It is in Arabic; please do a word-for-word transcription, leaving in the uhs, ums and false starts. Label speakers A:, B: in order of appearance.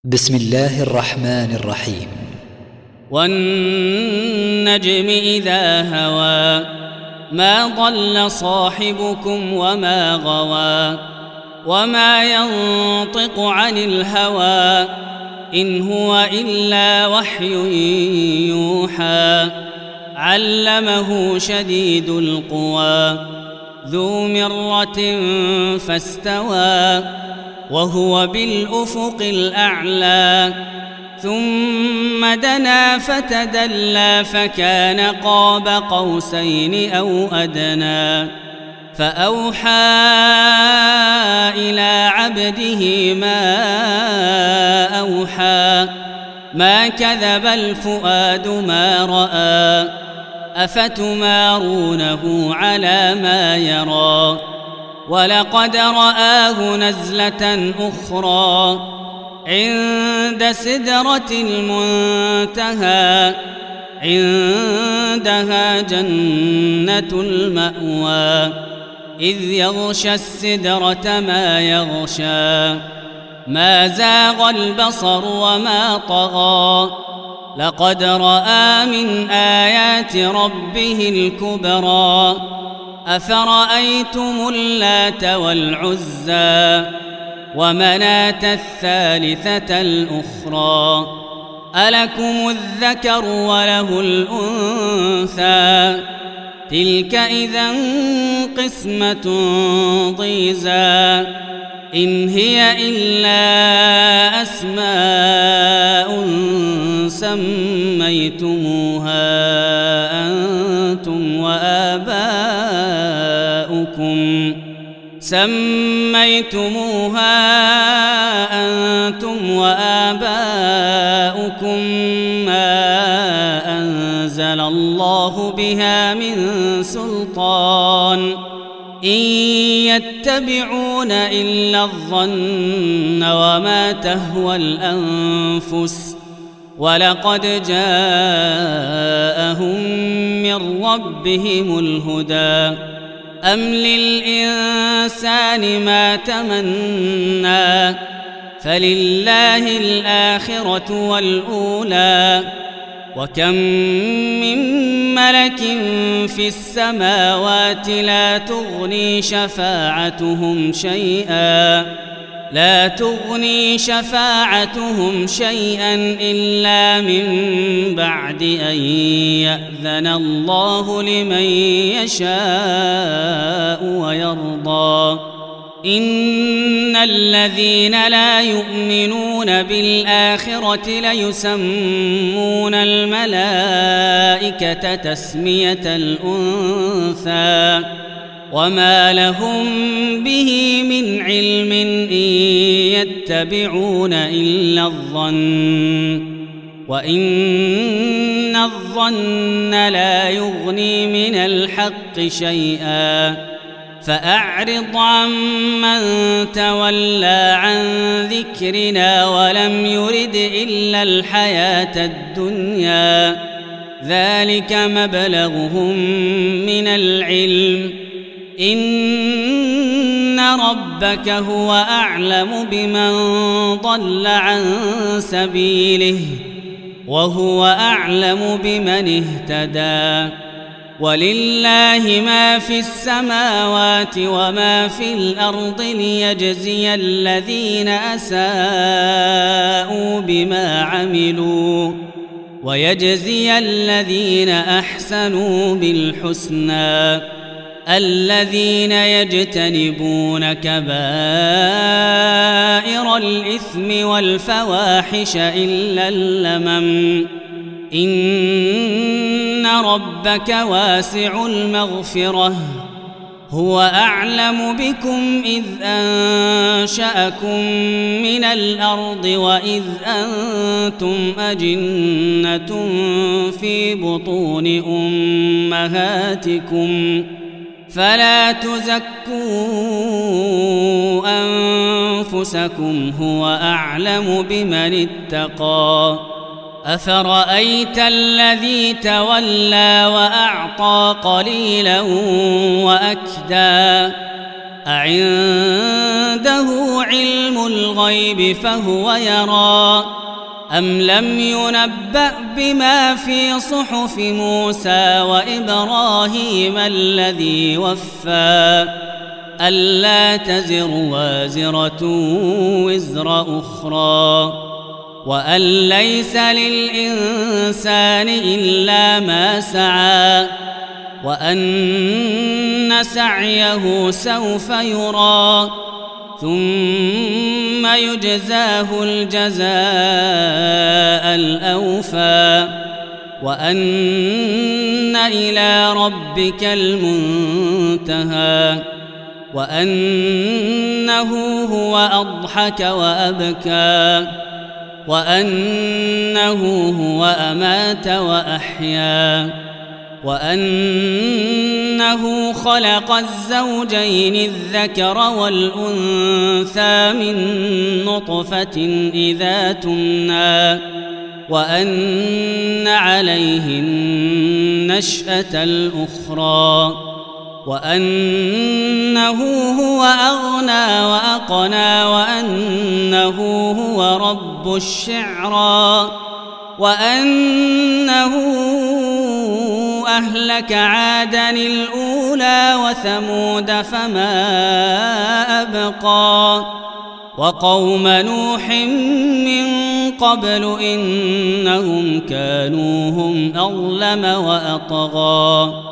A: بسم الله الرحمن الرحيم.
B: والنجم إذا هوى ما ضل صاحبكم وما غوى وما ينطق عن الهوى إن هو إلا وحي يوحى علمه شديد القوى ذو مرة فاستوى وهو بالأفق الأعلى ثم دنا فتدلى فكان قاب قوسين أو أدنى فأوحى إلى عبده ما أوحى ما كذب الفؤاد ما رأى أفتمارونه على ما يرى ولقد رآه نزلة أخرى عند سدرة المنتهى عندها جنة المأوى إذ يغشى السدرة ما يغشى ما زاغ البصر وما طغى لقد رأى من آيات ربه الكبرى أفرأيتم اللات والعزى ومناة الثالثة الأخرى ألكم الذكر وله الأنثى تلك إذا قسمة ضيزى إن هي إلا أسماء سميتموها أنتم وآباؤكم سميتموها أنتم وآباؤكم ما أنزل الله بها من سلطان إن يتبعون إلا الظن وما تهوى الأنفس ولقد جاءهم من ربهم الهدى أم للإنسان ما تمنى فلله الآخرة والأولى وكم من ملك في السماوات لا تغني شفاعتهم شيئا لا تغني شفاعتهم شيئا إلا من بعد أن يأذن الله لمن يشاء ويرضى إن الذين لا يؤمنون بالآخرة ليسمون الملائكة تسمية الأنثى وما لهم به من علم إن يتبعون إلا الظن وإن الظن لا يغني من الحق شيئا فأعرض عمن تولى عن ذكرنا ولم يرد إلا الحياة الدنيا ذلك مبلغهم من العلم إن ربك هو أعلم بمن ضل عن سبيله وهو أعلم بمن اهتدى ولله ما في السماوات وما في الأرض ليجزي الذين أساءوا بما عملوا ويجزي الذين أحسنوا بالحسنى الذين يجتنبون كبائر الإثم والفواحش إلا اللمم إن ربك واسع المغفرة هو أعلم بكم إذ أنشأكم من الأرض وإذ أنتم أجنة في بطون أمهاتكم فلا تزكوا أنفسكم هو أعلم بمن اتقى أفرأيت الذي تولى وأعطى قليلا وأكدى أعنده علم الغيب فهو يرى أم لم ينبأ بما في صحف موسى وإبراهيم الذي وفى ألا تزر وازرة وزر أخرى وأن ليس للإنسان إلا ما سعى وأن سعيه سوف يرى ثم يجزاه الجزاء الأوفى وأن إلى ربك المنتهى وأنه هو أضحك وأبكى وأنه هو أمات وأحيا وأنه خلق الزوجين الذكر والأنثى من نطفة إذا تمنى وأن عليه النشأة الأخرى وأنه هو أغنى وأقنى وأنه هو رب الشعرى وأنه أهلك عادا الأولى وثمود فما أبقى وقوم نوح من قبل إنهم كانوا هم أظلم وأطغى